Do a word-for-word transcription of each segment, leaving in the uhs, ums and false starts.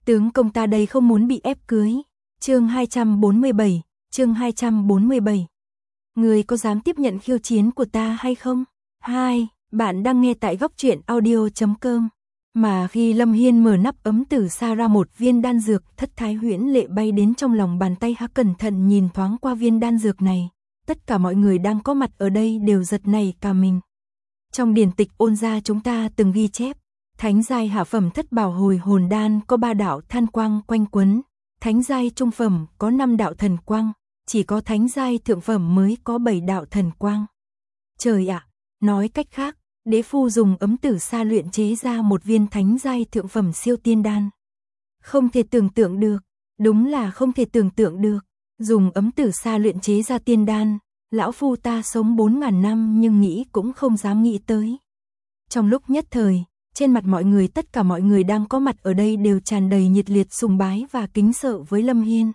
Tướng công ta đây không muốn bị ép cưới. Chương hai trăm bốn mươi bảy, chương hai trăm bốn mươi bảy. Người có dám tiếp nhận khiêu chiến của ta hay không? Hai, bạn đang nghe tại góc truyện audio chấm com. Mà khi Lâm Hiên mở nắp ấm từ xa ra một viên đan dược, Thất Thái Huyễn Lệ bay đến trong lòng bàn tay, hắn cẩn thận nhìn thoáng qua viên đan dược này. Tất cả mọi người đang có mặt ở đây đều giật nảy cả mình. Trong điển tịch Ôn gia chúng ta từng ghi chép, thánh giai hạ phẩm thất bảo hồi hồn đan có ba đạo than quang quanh quấn, thánh giai trung phẩm có năm đạo thần quang, chỉ có thánh giai thượng phẩm mới có bảy đạo thần quang. Trời ạ, nói cách khác, đế phu dùng ấm tử sa luyện chế ra một viên thánh giai thượng phẩm siêu tiên đan. Không thể tưởng tượng được, đúng là không thể tưởng tượng được, dùng ấm tử sa luyện chế ra tiên đan, lão phu ta sống bốn ngàn năm nhưng nghĩ cũng không dám nghĩ tới. Trong lúc nhất thời, trên mặt mọi người, tất cả mọi người đang có mặt ở đây đều tràn đầy nhiệt liệt sùng bái và kính sợ với Lâm Hiên.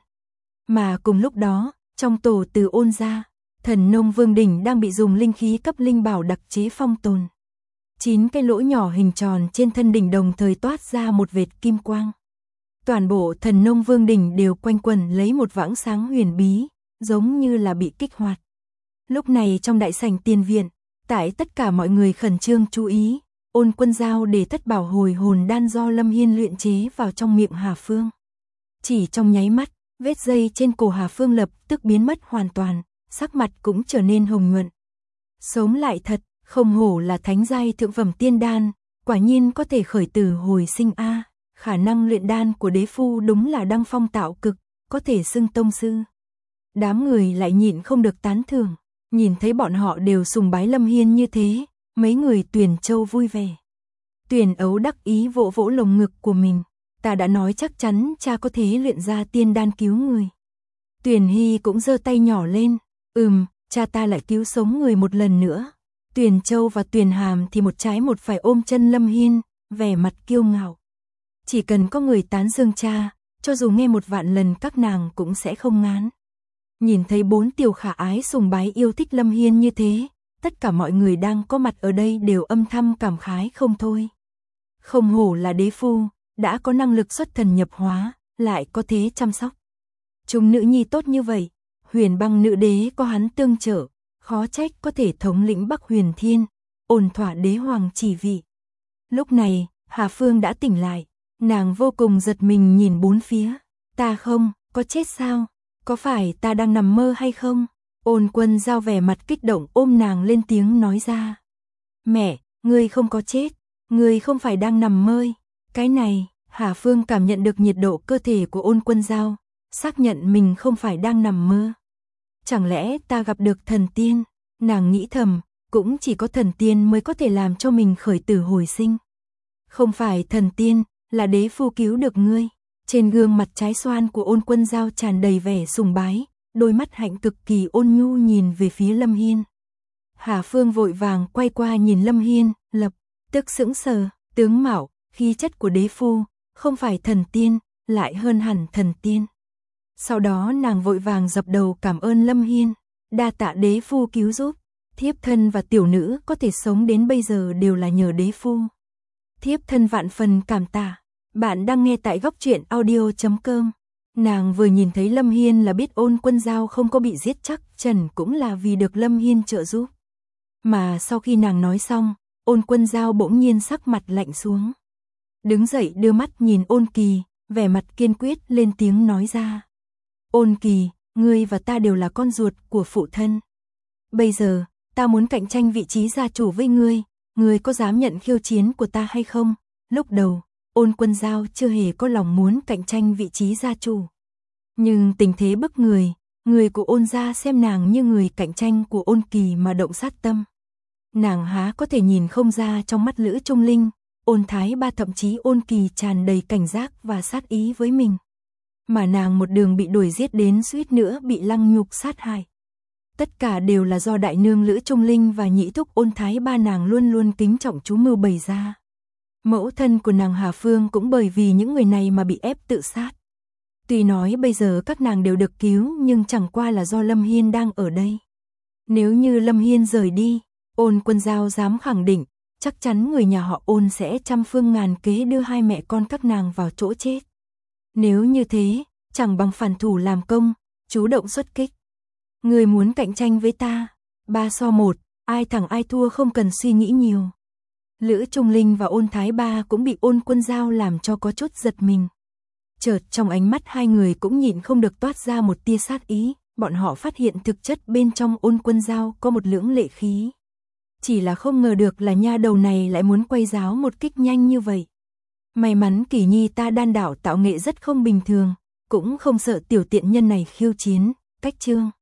Mà cùng lúc đó, trong tổ từ Ôn gia, Thần Nông Vương đỉnh đang bị dùng linh khí cấp linh bảo đặc chế phong tồn. Chín cái lỗ nhỏ hình tròn trên thân đỉnh đồng thời toát ra một vệt kim quang. Toàn bộ Thần Nông Vương đỉnh đều quanh quẩn lấy một vãng sáng huyền bí, giống như là bị kích hoạt. Lúc này trong đại sảnh tiền viện, tại tất cả mọi người khẩn trương chú ý, Ôn Quân giao để thất bảo hồi hồn đan do Lâm Hiên luyện chế vào trong miệng Hà Phương. Chỉ trong nháy mắt, vết dây trên cổ Hà Phương lập tức biến mất hoàn toàn, sắc mặt cũng trở nên hồng nhuận. Sống lại thật, không hổ là thánh giai thượng phẩm tiên đan, quả nhiên có thể khởi tử hồi sinh a, khả năng luyện đan của đế phu đúng là đăng phong tạo cực, có thể xưng tông sư. Đám người lại nhịn không được tán thưởng, nhìn thấy bọn họ đều sùng bái Lâm Hiên như thế, mấy người Tuyền Châu vui vẻ. Tuyền Ấu đắc ý vỗ vỗ lồng ngực của mình, ta đã nói chắc chắn cha có thể luyện ra tiên đan cứu người. Tuyền Hy cũng giơ tay nhỏ lên, ừm, cha ta lại cứu sống người một lần nữa. Tuyền Châu và Tuyền Hàm thì một trái một phải ôm chân Lâm Hiên, vẻ mặt kiêu ngạo. Chỉ cần có người tán dương cha, cho dù nghe một vạn lần các nàng cũng sẽ không ngán. Nhìn thấy bốn tiểu khả ái sùng bái yêu thích Lâm Hiên như thế, tất cả mọi người đang có mặt ở đây đều âm thầm cảm khái không thôi. Không hổ là đế phu, đã có năng lực xuất thần nhập hóa, lại có thế chăm sóc. Chúng nữ nhi tốt như vậy, Huyền Băng nữ đế có hắn tương trợ, khó trách có thể thống lĩnh Bắc Huyền Thiên, ổn thỏa đế hoàng chỉ vị. Lúc này, Hà Phương đã tỉnh lại, nàng vô cùng giật mình nhìn bốn phía. Ta không, có chết sao? Có phải ta đang nằm mơ hay không? Ôn Quân giao vẻ mặt kích động ôm nàng lên tiếng nói ra. Mẹ, ngươi không có chết, ngươi không phải đang nằm mơ. Cái này, Hà Phương cảm nhận được nhiệt độ cơ thể của Ôn Quân giao, xác nhận mình không phải đang nằm mơ. Chẳng lẽ ta gặp được thần tiên? Nàng nghĩ thầm, cũng chỉ có thần tiên mới có thể làm cho mình khởi tử hồi sinh. Không phải thần tiên, là đế phu cứu được ngươi. Trên gương mặt trái xoan của Ôn Quân giao tràn đầy vẻ sùng bái, đôi mắt hạnh cực kỳ ôn nhu nhìn về phía Lâm Hiên. Hà Phương vội vàng quay qua nhìn Lâm Hiên, lập tức sững sờ, tướng mạo, khí chất của đế phu, không phải thần tiên, lại hơn hẳn thần tiên. Sau đó nàng vội vàng dập đầu cảm ơn Lâm Hiên, đa tạ đế phu cứu giúp, thiếp thân và tiểu nữ có thể sống đến bây giờ đều là nhờ đế phu. Thiếp thân vạn phần cảm tạ. Bạn đang nghe tại góc truyện audio chấm com. Nàng vừa nhìn thấy Lâm Hiên là biết Ôn Quân giao không có bị giết chắc chắn cũng là vì được Lâm Hiên trợ giúp. Mà sau khi nàng nói xong, Ôn Quân giao bỗng nhiên sắc mặt lạnh xuống. Đứng dậy đưa mắt nhìn Ôn Kỳ, vẻ mặt kiên quyết lên tiếng nói ra. Ôn Kỳ, ngươi và ta đều là con ruột của phụ thân. Bây giờ, ta muốn cạnh tranh vị trí gia chủ với ngươi, ngươi có dám nhận khiêu chiến của ta hay không? Lúc đầu, Ôn Quân giao chưa hề có lòng muốn cạnh tranh vị trí gia chủ. Nhưng tình thế bức người, người của Ôn gia xem nàng như người cạnh tranh của Ôn Kỳ mà động sát tâm. Nàng há có thể nhìn không ra trong mắt Lữ Trung Linh, Ôn Thái Ba thậm chí Ôn Kỳ tràn đầy cảnh giác và sát ý với mình. Mà nàng một đường bị đuổi giết đến suýt nữa bị lăng nhục sát hại. Tất cả đều là do đại nương Lữ Trung Linh và nhị thúc Ôn Thái Ba nàng luôn luôn kính trọng chú mưu bày ra. Mẫu thân của nàng Hà Phương cũng bởi vì những người này mà bị ép tự sát. Tuy nói bây giờ các nàng đều được cứu nhưng chẳng qua là do Lâm Hiên đang ở đây. Nếu như Lâm Hiên rời đi, Ôn Quân giao dám khẳng định, chắc chắn người nhà họ Ôn sẽ trăm phương ngàn kế đưa hai mẹ con các nàng vào chỗ chết. Nếu như thế, chẳng bằng phản thủ làm công, chủ động xuất kích. Người muốn cạnh tranh với ta, ba so một, ai thắng ai thua không cần suy nghĩ nhiều. Lữ Trung Linh và Ôn Thái Ba cũng bị Ôn Quân Giao làm cho có chút giật mình. Chợt trong ánh mắt hai người cũng nhịn không được toát ra một tia sát ý, bọn họ phát hiện thực chất bên trong Ôn Quân Giao có một lưỡng lệ khí. Chỉ là không ngờ được là nha đầu này lại muốn quay giáo một kích nhanh như vậy. May mắn Kỷ Nhi ta đan đạo tạo nghệ rất không bình thường, cũng không sợ tiểu tiện nhân này khiêu chiến, cách chương.